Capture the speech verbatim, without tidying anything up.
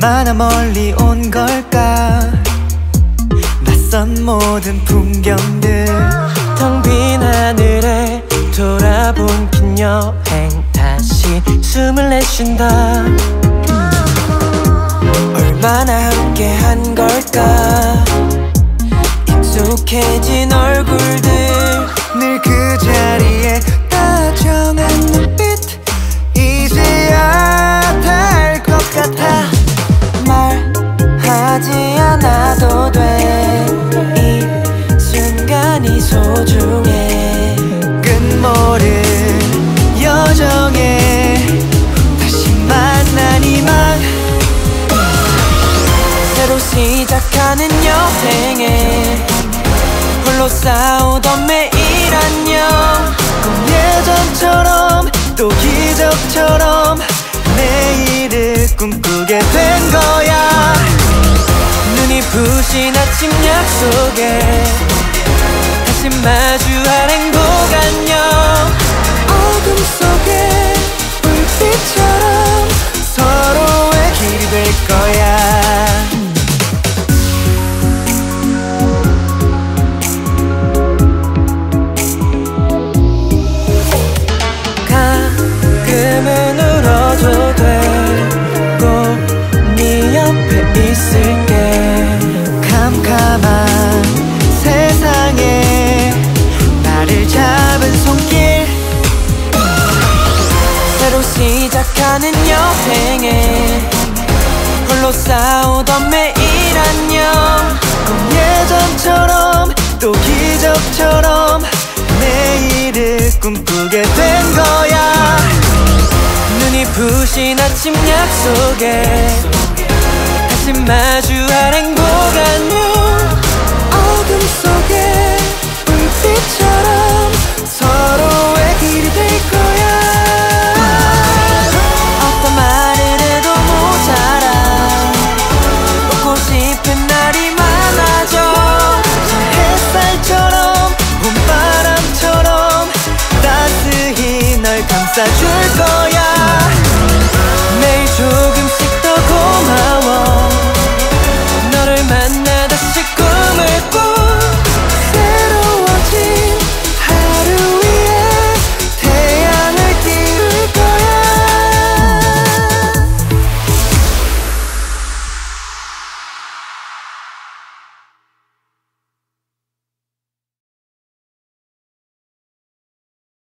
얼마나 멀리 온 걸까. 낯선 모든 풍경들, 텅 빈 하늘에 돌아본 긴 여행, 다시 숨을 내쉰다. 얼마나 함께한 걸까. 익숙해진 얼굴들, 늘 그 자리에 다정한 눈빛, 이제야 닿을 것 같아. 말하지 않아도 돼, 이 순간이 소중해. 끝모른 여정에 다시 만난 이만, 새로 시작하는 여행에 홀로 싸우던 매일 안녕. 꼭 예전처럼 또 기적처럼 내일을 꿈꾸게 된 거야. 눈이 부신 아침 약속에 다시 마주할 행복 안녕. 어둠 속에 불빛처럼 서로의 길이 될 거야. 가끔은 울어도 돼, 꼭 네 옆에 있을게. 캄캄한 세상에 나를 잡은 손길, 새로 시작하는 여행에 홀로 싸우던 매일 안녕. 꼭 예전처럼 또 기적처럼 내일을 꿈꾸게 된 거야. 눈이 부신 아침 약속에 다시 마주할 행복 안녕. 어둠 속에 불빛처럼 서로의 길이 될 거야. 어떤 말을 해도 모자라, 웃고 싶은 날이 많아져. 햇살처럼 봄바람처럼 따스히 널 감싸줄